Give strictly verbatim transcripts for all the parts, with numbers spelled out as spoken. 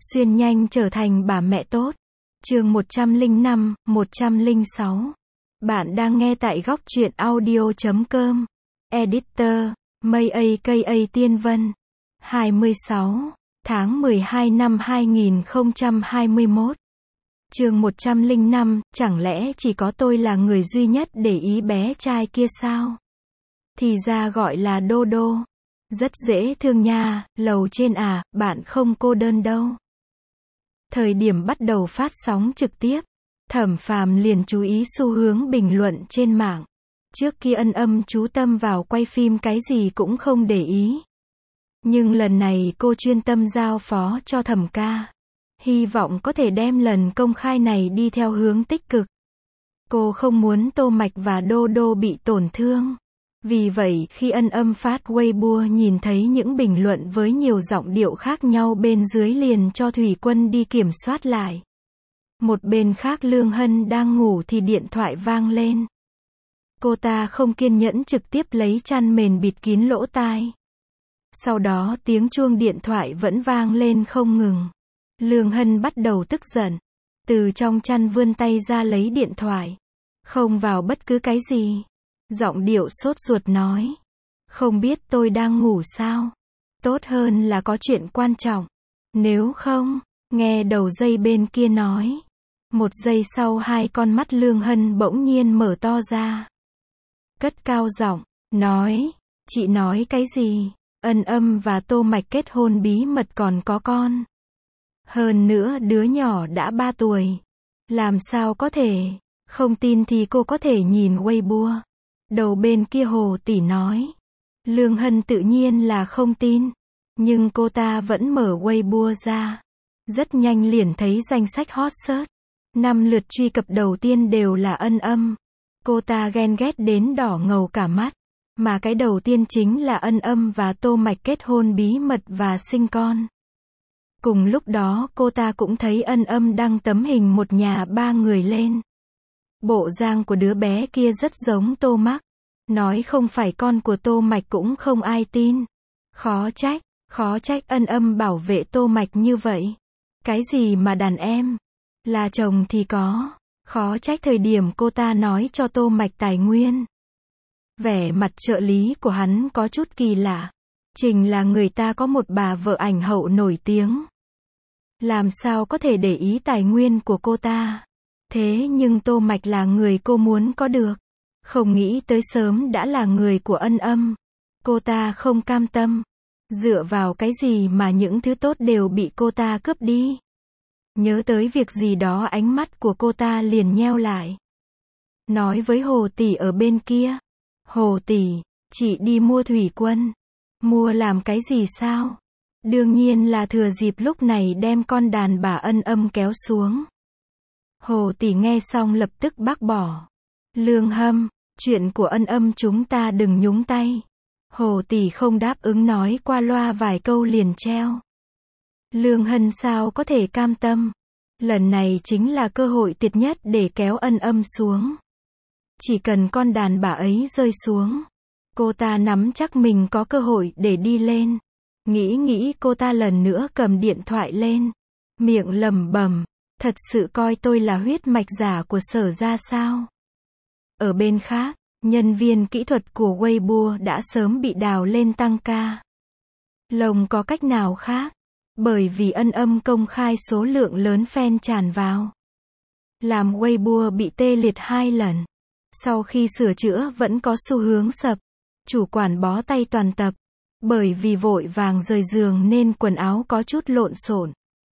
Xuyên nhanh trở thành bà mẹ tốt. Chương một trăm lẻ năm, một trăm lẻ sáu. Bạn đang nghe tại góc truyện audio chấm com. Editor, May aka Tiên Vân. hai mươi sáu tháng mười hai năm hai nghìn không trăm hai mươi mốt. Chương một trăm lẻ năm, chẳng lẽ chỉ có tôi là người duy nhất để ý bé trai kia sao? Thì ra gọi là Đô Đô. Rất dễ thương nha, lầu trên à, bạn không cô đơn đâu. Thời điểm bắt đầu phát sóng trực tiếp, Thẩm Phàm liền chú ý xu hướng bình luận trên mạng. Trước kia Ân Âm chú tâm vào quay phim cái gì cũng không để ý. Nhưng lần này cô chuyên tâm giao phó cho Thẩm ca. Hy vọng có thể đem lần công khai này đi theo hướng tích cực. Cô không muốn Tô Mạch và Đô Đô bị tổn thương. Vì vậy khi Ân Âm phát Weibo nhìn thấy những bình luận với nhiều giọng điệu khác nhau bên dưới liền cho Thủy Quân đi kiểm soát lại. Một bên khác Lương Hân đang ngủ thì điện thoại vang lên. Cô ta không kiên nhẫn trực tiếp lấy chăn mền bịt kín lỗ tai. Sau đó tiếng chuông điện thoại vẫn vang lên không ngừng. Lương Hân bắt đầu tức giận. Từ trong chăn vươn tay ra lấy điện thoại. Không vào bất cứ cái gì. Giọng điệu sốt ruột nói. Không biết tôi đang ngủ sao? Tốt hơn là có chuyện quan trọng. Nếu không, nghe đầu dây bên kia nói. Một giây sau hai con mắt Lương Hân bỗng nhiên mở to ra. Cất cao giọng, nói. Chị nói cái gì? Ân Âm và Tô Mạch kết hôn bí mật còn có con. Hơn nữa đứa nhỏ đã ba tuổi. Làm sao có thể? Không tin thì cô có thể nhìn Weibo. Đầu bên kia Hồ tỷ nói. Lương Hân tự nhiên là không tin. Nhưng cô ta vẫn mở Weibo ra. Rất nhanh liền thấy danh sách hot search. Năm lượt truy cập đầu tiên đều là Ân Âm. Cô ta ghen ghét đến đỏ ngầu cả mắt. Mà cái đầu tiên chính là Ân Âm và Tô Mạch kết hôn bí mật và sinh con. Cùng lúc đó cô ta cũng thấy Ân Âm đăng tấm hình một nhà ba người lên. Bộ dạng của đứa bé kia rất giống Tô Mắc. Nói không phải con của Tô Mạch cũng không ai tin. Khó trách, khó trách Ân Âm bảo vệ Tô Mạch như vậy. Cái gì mà đàn em? Là chồng thì có. Khó trách thời điểm cô ta nói cho Tô Mạch tài nguyên. Vẻ mặt trợ lý của hắn có chút kỳ lạ. Trình là người ta có một bà vợ ảnh hậu nổi tiếng. Làm sao có thể để ý tài nguyên của cô ta? Thế nhưng Tô Mạch là người cô muốn có được. Không nghĩ tới sớm đã là người của Ân Âm. Cô ta không cam tâm. Dựa vào cái gì mà những thứ tốt đều bị cô ta cướp đi? Nhớ tới việc gì đó ánh mắt của cô ta liền nheo lại. Nói với Hồ tỷ ở bên kia. Hồ tỷ, chị đi mua Thủy Quân. Mua làm cái gì sao? Đương nhiên là thừa dịp lúc này đem con đàn bà Ân Âm kéo xuống. Hồ tỷ nghe xong lập tức bác bỏ. Lương Hâm, chuyện của Ân Âm chúng ta đừng nhúng tay. Hồ tỷ không đáp ứng nói qua loa vài câu liền treo. Lương Hân sao có thể cam tâm. Lần này chính là cơ hội tuyệt nhất để kéo Ân Âm xuống. Chỉ cần con đàn bà ấy rơi xuống. Cô ta nắm chắc mình có cơ hội để đi lên. Nghĩ nghĩ cô ta lần nữa cầm điện thoại lên. Miệng lẩm bẩm. Thật sự coi tôi là huyết mạch giả của Sở ra sao? Ở bên khác, nhân viên kỹ thuật của Weibo đã sớm bị đào lên tăng ca. Lồng có cách nào khác? Bởi vì Ân Âm công khai số lượng lớn fan tràn vào. Làm Weibo bị tê liệt hai lần. Sau khi sửa chữa vẫn có xu hướng sập. Chủ quản bó tay toàn tập. Bởi vì vội vàng rời giường nên quần áo có chút lộn xộn.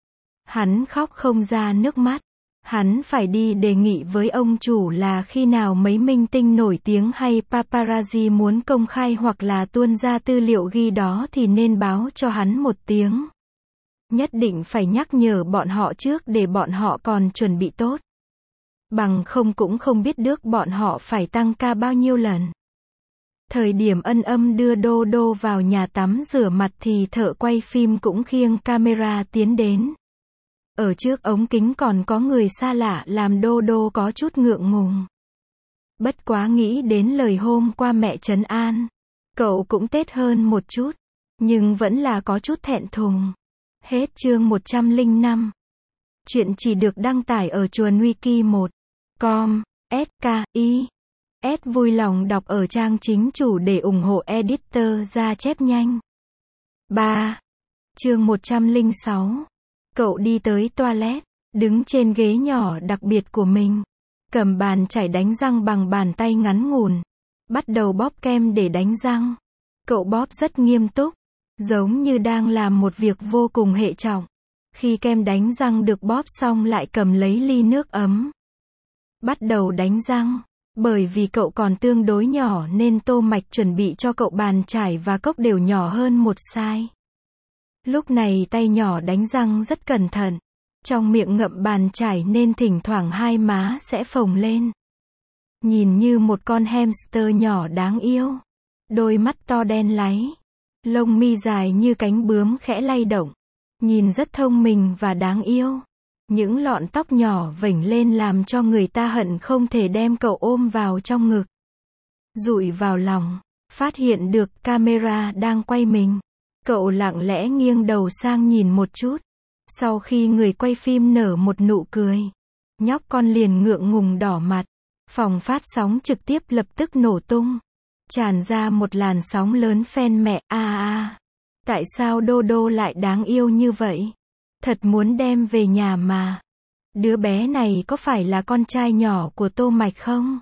Hắn khóc không ra nước mắt. Hắn phải đi đề nghị với ông chủ là khi nào mấy minh tinh nổi tiếng hay paparazzi muốn công khai hoặc là tuôn ra tư liệu ghi đó thì nên báo cho hắn một tiếng. Nhất định phải nhắc nhở bọn họ trước để bọn họ còn chuẩn bị tốt. Bằng không cũng không biết được bọn họ phải tăng ca bao nhiêu lần. Thời điểm Ân Âm đưa Đô Đô vào nhà tắm rửa mặt thì thợ quay phim cũng khiêng camera tiến đến. Ở trước ống kính còn có người xa lạ làm Đô Đô có chút ngượng ngùng. Bất quá nghĩ đến lời hôm qua mẹ trấn an. Cậu cũng tết hơn một chút. Nhưng vẫn là có chút thẹn thùng. Hết chương một trăm lẻ năm. Chuyện chỉ được đăng tải ở chuồn wiki một chấm com, S K I. S vui lòng đọc ở trang chính chủ để ủng hộ editor ra chép nhanh. ba. Chương một trăm lẻ sáu. Cậu đi tới toilet, đứng trên ghế nhỏ đặc biệt của mình, cầm bàn chải đánh răng bằng bàn tay ngắn ngủn, bắt đầu bóp kem để đánh răng. Cậu bóp rất nghiêm túc, giống như đang làm một việc vô cùng hệ trọng. Khi kem đánh răng được bóp xong lại cầm lấy ly nước ấm, bắt đầu đánh răng. Bởi vì cậu còn tương đối nhỏ nên Tô Mạch chuẩn bị cho cậu bàn chải và cốc đều nhỏ hơn một size. Lúc này tay nhỏ đánh răng rất cẩn thận, trong miệng ngậm bàn chải nên thỉnh thoảng hai má sẽ phồng lên. Nhìn như một con hamster nhỏ đáng yêu. Đôi mắt to đen láy, lông mi dài như cánh bướm khẽ lay động. Nhìn rất thông minh và đáng yêu. Những lọn tóc nhỏ vểnh lên làm cho người ta hận không thể đem cậu ôm vào trong ngực. Dụi vào lòng, phát hiện được camera đang quay mình. Cậu lặng lẽ nghiêng đầu sang nhìn một chút. Sau khi người quay phim nở một nụ cười, nhóc con liền ngượng ngùng đỏ mặt. Phòng phát sóng trực tiếp lập tức nổ tung. Tràn ra một làn sóng lớn fan mẹ, a a. Tại sao Đô Đô lại đáng yêu như vậy? Thật muốn đem về nhà mà. Đứa bé này có phải là con trai nhỏ của Tô Mạch không?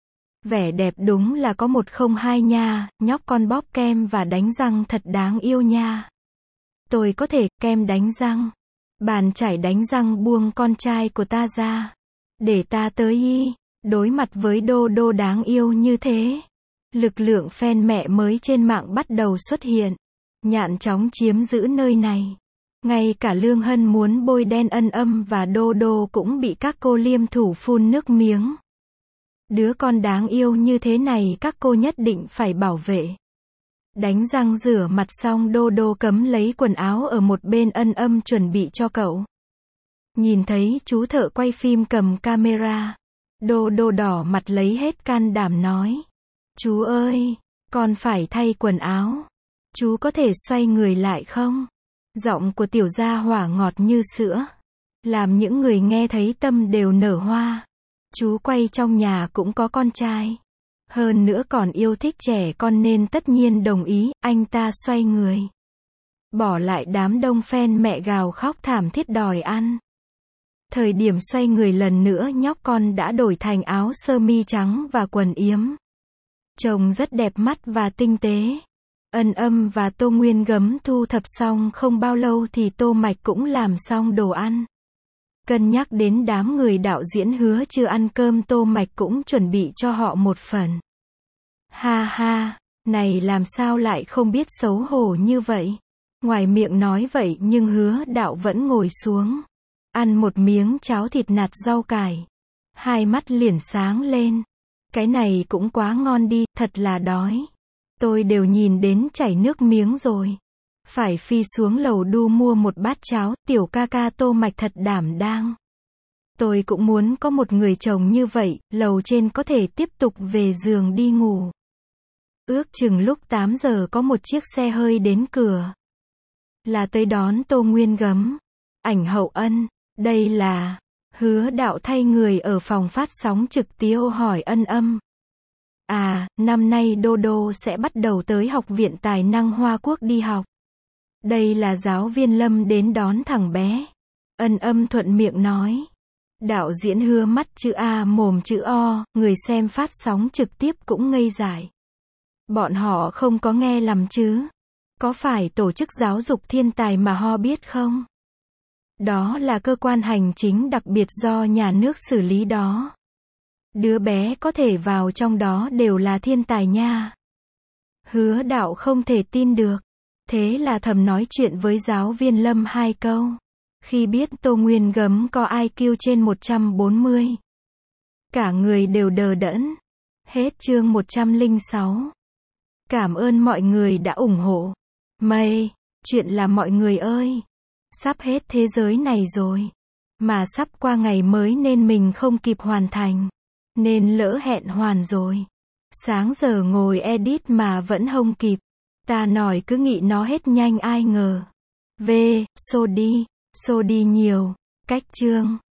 Vẻ đẹp đúng là có một không hai nha, nhóc con bóp kem và đánh răng thật đáng yêu nha. Tôi có thể, kem đánh răng. Bàn chải đánh răng buông con trai của ta ra. Để ta tới y. Đối mặt với Đô Đô đáng yêu như thế. Lực lượng fan mẹ mới trên mạng bắt đầu xuất hiện. Nhạn chóng chiếm giữ nơi này. Ngay cả Lương Hân muốn bôi đen Ân Âm và Đô Đô cũng bị các cô liêm thủ phun nước miếng. Đứa con đáng yêu như thế này các cô nhất định phải bảo vệ. Đánh răng rửa mặt xong Đô Đô cấm lấy quần áo ở một bên Ân Âm chuẩn bị cho cậu. Nhìn thấy chú thợ quay phim cầm camera, Đô Đô đỏ mặt lấy hết can đảm nói. Chú ơi, con phải thay quần áo. Chú có thể xoay người lại không? Giọng của tiểu gia hỏa ngọt như sữa, làm những người nghe thấy tâm đều nở hoa. Chú quay trong nhà cũng có con trai. Hơn nữa còn yêu thích trẻ con nên tất nhiên đồng ý, anh ta xoay người. Bỏ lại đám đông fan mẹ gào khóc thảm thiết đòi ăn. Thời điểm xoay người lần nữa nhóc con đã đổi thành áo sơ mi trắng và quần yếm. Trông rất đẹp mắt và tinh tế. Ân Âm và Tô Nguyên Gấm thu thập xong không bao lâu thì Tô Mạch cũng làm xong đồ ăn. Cân nhắc đến đám người đạo diễn hứa chưa ăn cơm Tô Mạch cũng chuẩn bị cho họ một phần. Ha ha, này làm sao lại không biết xấu hổ như vậy. Ngoài miệng nói vậy nhưng hứa đạo vẫn ngồi xuống. Ăn một miếng cháo thịt nạc rau cải. Hai mắt liền sáng lên. Cái này cũng quá ngon đi, thật là đói. Tôi đều nhìn đến chảy nước miếng rồi. Phải phi xuống lầu đu mua một bát cháo, tiểu ca ca Tô Mạch thật đảm đang. Tôi cũng muốn có một người chồng như vậy, lầu trên có thể tiếp tục về giường đi ngủ. Ước chừng lúc tám giờ có một chiếc xe hơi đến cửa. Là tới đón Tô Nguyên Gấm. Ảnh Hậu Ân, đây là... Hứa đạo thay người ở phòng phát sóng trực tiếp hỏi Ân Âm. À, năm nay Đô Đô sẽ bắt đầu tới Học viện Tài năng Hoa Quốc đi học. Đây là giáo viên Lâm đến đón thằng bé. Ân Âm thuận miệng nói. Đạo diễn Hứa mắt chữ A mồm chữ O, người xem phát sóng trực tiếp cũng ngây dại. Bọn họ không có nghe lầm chứ? Có phải tổ chức giáo dục thiên tài mà họ biết không? Đó là cơ quan hành chính đặc biệt do nhà nước xử lý đó. Đứa bé có thể vào trong đó đều là thiên tài nha. Hứa đạo không thể tin được. Thế là thầm nói chuyện với giáo viên Lâm hai câu. Khi biết Tô Nguyên Gấm có i kiu trên một trăm bốn mươi. Cả người đều đờ đẫn. Hết chương một trăm lẻ sáu. Cảm ơn mọi người đã ủng hộ. Mây, chuyện là mọi người ơi. Sắp hết thế giới này rồi. Mà sắp qua ngày mới nên mình không kịp hoàn thành. Nên lỡ hẹn hoàn rồi. Sáng giờ ngồi edit mà vẫn không kịp. Ta nói cứ nghĩ nó hết nhanh ai ngờ. V. Xô đi, xô đi nhiều. Cách chương